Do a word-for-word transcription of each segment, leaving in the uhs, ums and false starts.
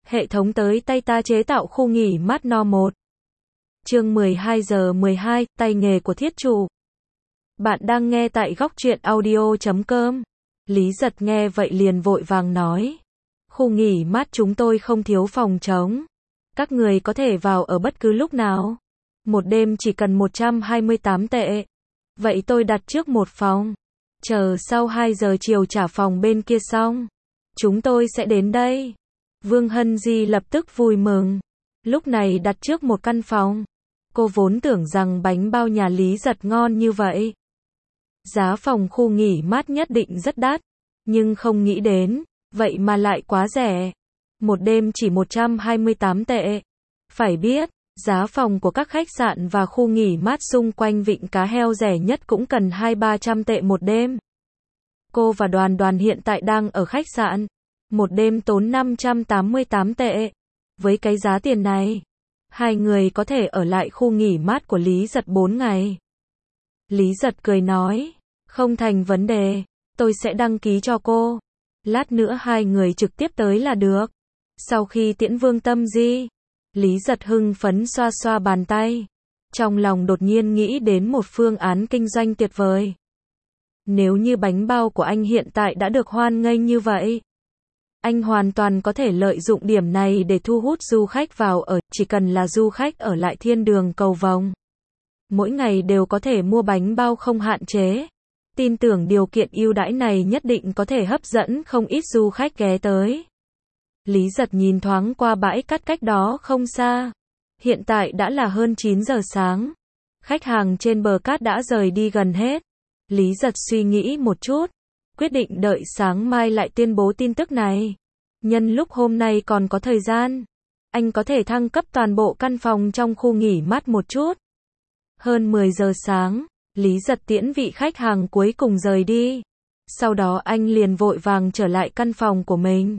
Hệ thống tới tay ta chế tạo khu nghỉ mát no một. Chương mười hai giờ mười hai, tay nghề của thiết chủ. Bạn đang nghe tại góc truyện audio chấm com. Lý Giật nghe vậy liền vội vàng nói. Khu nghỉ mát chúng tôi không thiếu phòng trống. Các người có thể vào ở bất cứ lúc nào. Một đêm chỉ cần một trăm hai mươi tám tệ. Vậy tôi đặt trước một phòng. Chờ sau hai giờ chiều trả phòng bên kia xong. Chúng tôi sẽ đến đây. Vương Hân Di lập tức vui mừng. Lúc này đặt trước một căn phòng. Cô vốn tưởng rằng bánh bao nhà Lý Giật ngon như vậy. Giá phòng khu nghỉ mát nhất định rất đắt. Nhưng không nghĩ đến, vậy mà lại quá rẻ. Một đêm chỉ một trăm hai mươi tám tệ. Phải biết, giá phòng của các khách sạn và khu nghỉ mát xung quanh vịnh Cá Heo rẻ nhất cũng cần hai ba trăm tệ một đêm. Cô và Đoàn Đoàn hiện tại đang ở khách sạn. Một đêm tốn năm trăm tám mươi tám tệ. Với cái giá tiền này, hai người có thể ở lại khu nghỉ mát của Lý Giật bốn ngày. Lý Giật cười nói, không thành vấn đề, tôi sẽ đăng ký cho cô. Lát nữa hai người trực tiếp tới là được. Sau khi tiễn Vương Tâm Di, Lý Giật hưng phấn xoa xoa bàn tay. Trong lòng đột nhiên nghĩ đến một phương án kinh doanh tuyệt vời. Nếu như bánh bao của anh hiện tại đã được hoan nghênh như vậy, anh hoàn toàn có thể lợi dụng điểm này để thu hút du khách vào ở, chỉ cần là du khách ở lại thiên đường cầu vồng. Mỗi ngày đều có thể mua bánh bao không hạn chế. Tin tưởng điều kiện ưu đãi này nhất định có thể hấp dẫn không ít du khách ghé tới. Lý Giật nhìn thoáng qua bãi cát cách đó không xa. Hiện tại đã là hơn chín giờ sáng. Khách hàng trên bờ cát đã rời đi gần hết. Lý Giật suy nghĩ một chút, quyết định đợi sáng mai lại tuyên bố tin tức này. Nhân lúc hôm nay còn có thời gian, anh có thể thăng cấp toàn bộ căn phòng trong khu nghỉ mát một chút. Hơn mười giờ sáng, Lý Giật tiễn vị khách hàng cuối cùng rời đi. Sau đó anh liền vội vàng trở lại căn phòng của mình.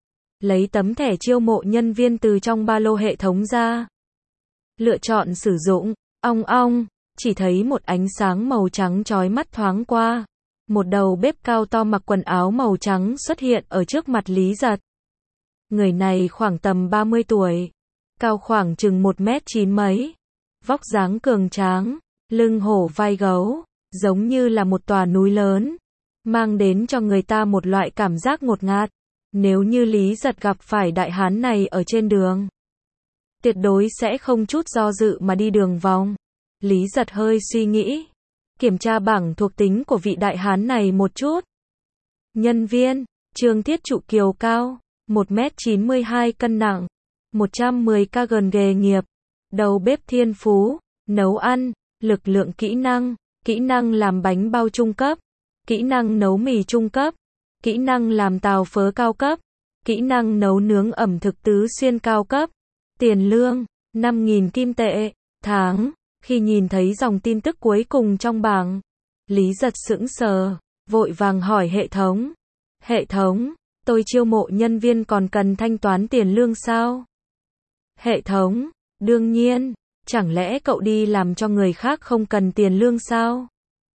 Lấy tấm thẻ chiêu mộ nhân viên từ trong ba lô hệ thống ra. Lựa chọn sử dụng, ong ong, chỉ thấy một ánh sáng màu trắng chói mắt thoáng qua. Một đầu bếp cao to mặc quần áo màu trắng xuất hiện ở trước mặt Lý Giật. Người này khoảng tầm ba mươi tuổi, cao khoảng chừng một mét chín mấy, vóc dáng cường tráng, lưng hổ vai gấu, giống như là một tòa núi lớn, mang đến cho người ta một loại cảm giác ngột ngạt. Nếu như Lý Giật gặp phải đại hán này ở trên đường, tuyệt đối sẽ không chút do dự mà đi đường vòng. Lý Giật hơi suy nghĩ, kiểm tra bảng thuộc tính của vị đại hán này một chút. Nhân viên, Trương Thiết Trụ Kiều cao, một mét chín mươi hai cân nặng, một trăm mười ki lô gam nghề nghiệp, đầu bếp thiên phú, nấu ăn, lực lượng kỹ năng, kỹ năng làm bánh bao trung cấp, kỹ năng nấu mì trung cấp, kỹ năng làm tàu phớ cao cấp, kỹ năng nấu nướng ẩm thực tứ xuyên cao cấp, tiền lương, năm nghìn kim tệ, tháng. Khi nhìn thấy dòng tin tức cuối cùng trong bảng, Lý Giật sững sờ, vội vàng hỏi hệ thống. Hệ thống, tôi chiêu mộ nhân viên còn cần thanh toán tiền lương sao? Hệ thống, đương nhiên, chẳng lẽ cậu đi làm cho người khác không cần tiền lương sao?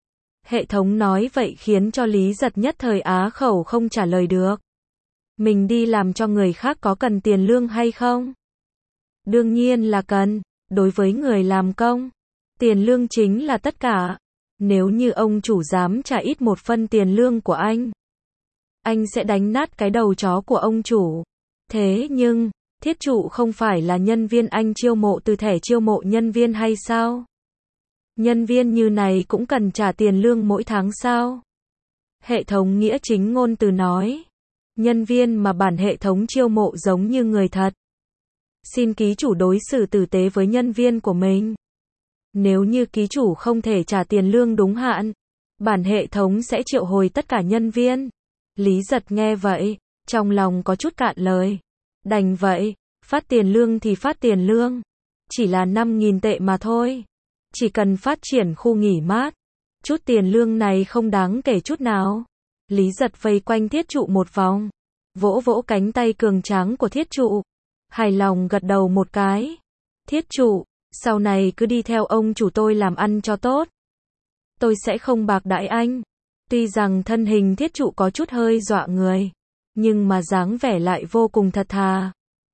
Hệ thống nói vậy khiến cho Lý Giật nhất thời á khẩu không trả lời được. Mình đi làm cho người khác có cần tiền lương hay không? Đương nhiên là cần, đối với người làm công, tiền lương chính là tất cả. Nếu như ông chủ dám trả ít một phân tiền lương của anh, anh sẽ đánh nát cái đầu chó của ông chủ. Thế nhưng, Thiết Trụ không phải là nhân viên anh chiêu mộ từ thẻ chiêu mộ nhân viên hay sao? Nhân viên như này cũng cần trả tiền lương mỗi tháng sao? Hệ thống nghĩa chính ngôn từ nói. Nhân viên mà bản hệ thống chiêu mộ giống như người thật. Xin ký chủ đối xử tử tế với nhân viên của mình. Nếu như ký chủ không thể trả tiền lương đúng hạn, bản hệ thống sẽ triệu hồi tất cả nhân viên. Lý Giật nghe vậy, trong lòng có chút cạn lời. Đành vậy, phát tiền lương thì phát tiền lương. Chỉ là năm nghìn tệ mà thôi. Chỉ cần phát triển khu nghỉ mát, chút tiền lương này không đáng kể chút nào. Lý Giật vây quanh Thiết Trụ một vòng, vỗ vỗ cánh tay cường tráng của Thiết Trụ, hài lòng gật đầu một cái. Thiết Trụ, sau này cứ đi theo ông chủ tôi làm ăn cho tốt. Tôi sẽ không bạc đãi anh. Tuy rằng thân hình Thiết Trụ có chút hơi dọa người, nhưng mà dáng vẻ lại vô cùng thật thà.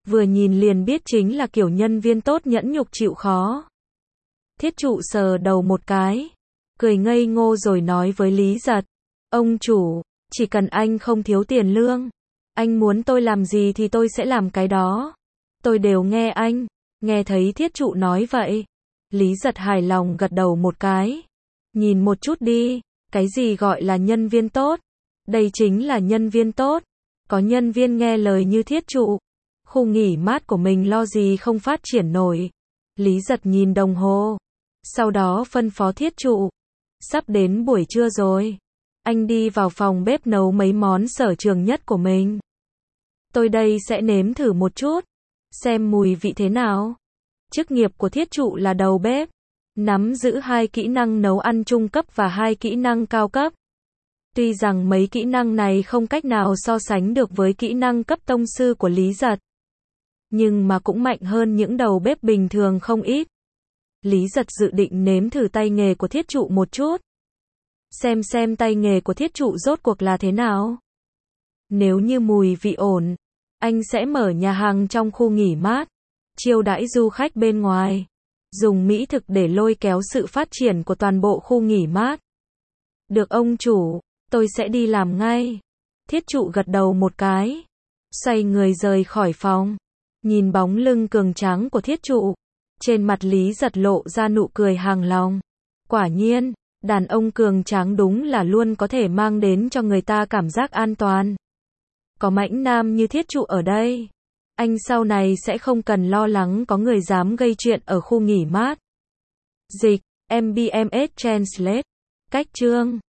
Vừa nhìn liền biết chính là kiểu nhân viên tốt nhẫn nhục chịu khó. Thiết trụ sờ đầu một cái, cười ngây ngô rồi nói với Lý Giật, ông chủ, chỉ cần anh không thiếu tiền lương, anh muốn tôi làm gì thì tôi sẽ làm cái đó. Tôi đều nghe anh. Nghe thấy thiết trụ nói vậy, Lý Giật hài lòng gật đầu một cái. Nhìn một chút đi, cái gì gọi là nhân viên tốt? Đây chính là nhân viên tốt. Có nhân viên nghe lời như thiết trụ, khu nghỉ mát của mình lo gì không phát triển nổi. Lý Giật nhìn đồng hồ, sau đó phân phó thiết trụ, sắp đến buổi trưa rồi, anh đi vào phòng bếp nấu mấy món sở trường nhất của mình. Tôi đây sẽ nếm thử một chút, xem mùi vị thế nào. Chức nghiệp của thiết trụ là đầu bếp, nắm giữ hai kỹ năng nấu ăn trung cấp và hai kỹ năng cao cấp. Tuy rằng mấy kỹ năng này không cách nào so sánh được với kỹ năng cấp tông sư của Lý Giật, nhưng mà cũng mạnh hơn những đầu bếp bình thường không ít. Lý Giật dự định nếm thử tay nghề của thiết trụ một chút. Xem xem tay nghề của thiết trụ rốt cuộc là thế nào. Nếu như mùi vị ổn, anh sẽ mở nhà hàng trong khu nghỉ mát, chiêu đãi du khách bên ngoài, dùng mỹ thực để lôi kéo sự phát triển của toàn bộ khu nghỉ mát. Được ông chủ, tôi sẽ đi làm ngay. Thiết trụ gật đầu một cái, xoay người rời khỏi phòng. Nhìn bóng lưng cường tráng của thiết trụ, trên mặt Lý Giật lộ ra nụ cười hài lòng. Quả nhiên, đàn ông cường tráng đúng là luôn có thể mang đến cho người ta cảm giác an toàn. Có mãnh nam như thiết trụ ở đây, anh sau này sẽ không cần lo lắng có người dám gây chuyện ở khu nghỉ mát. Dịch, em bê em ét Translate. Cách chương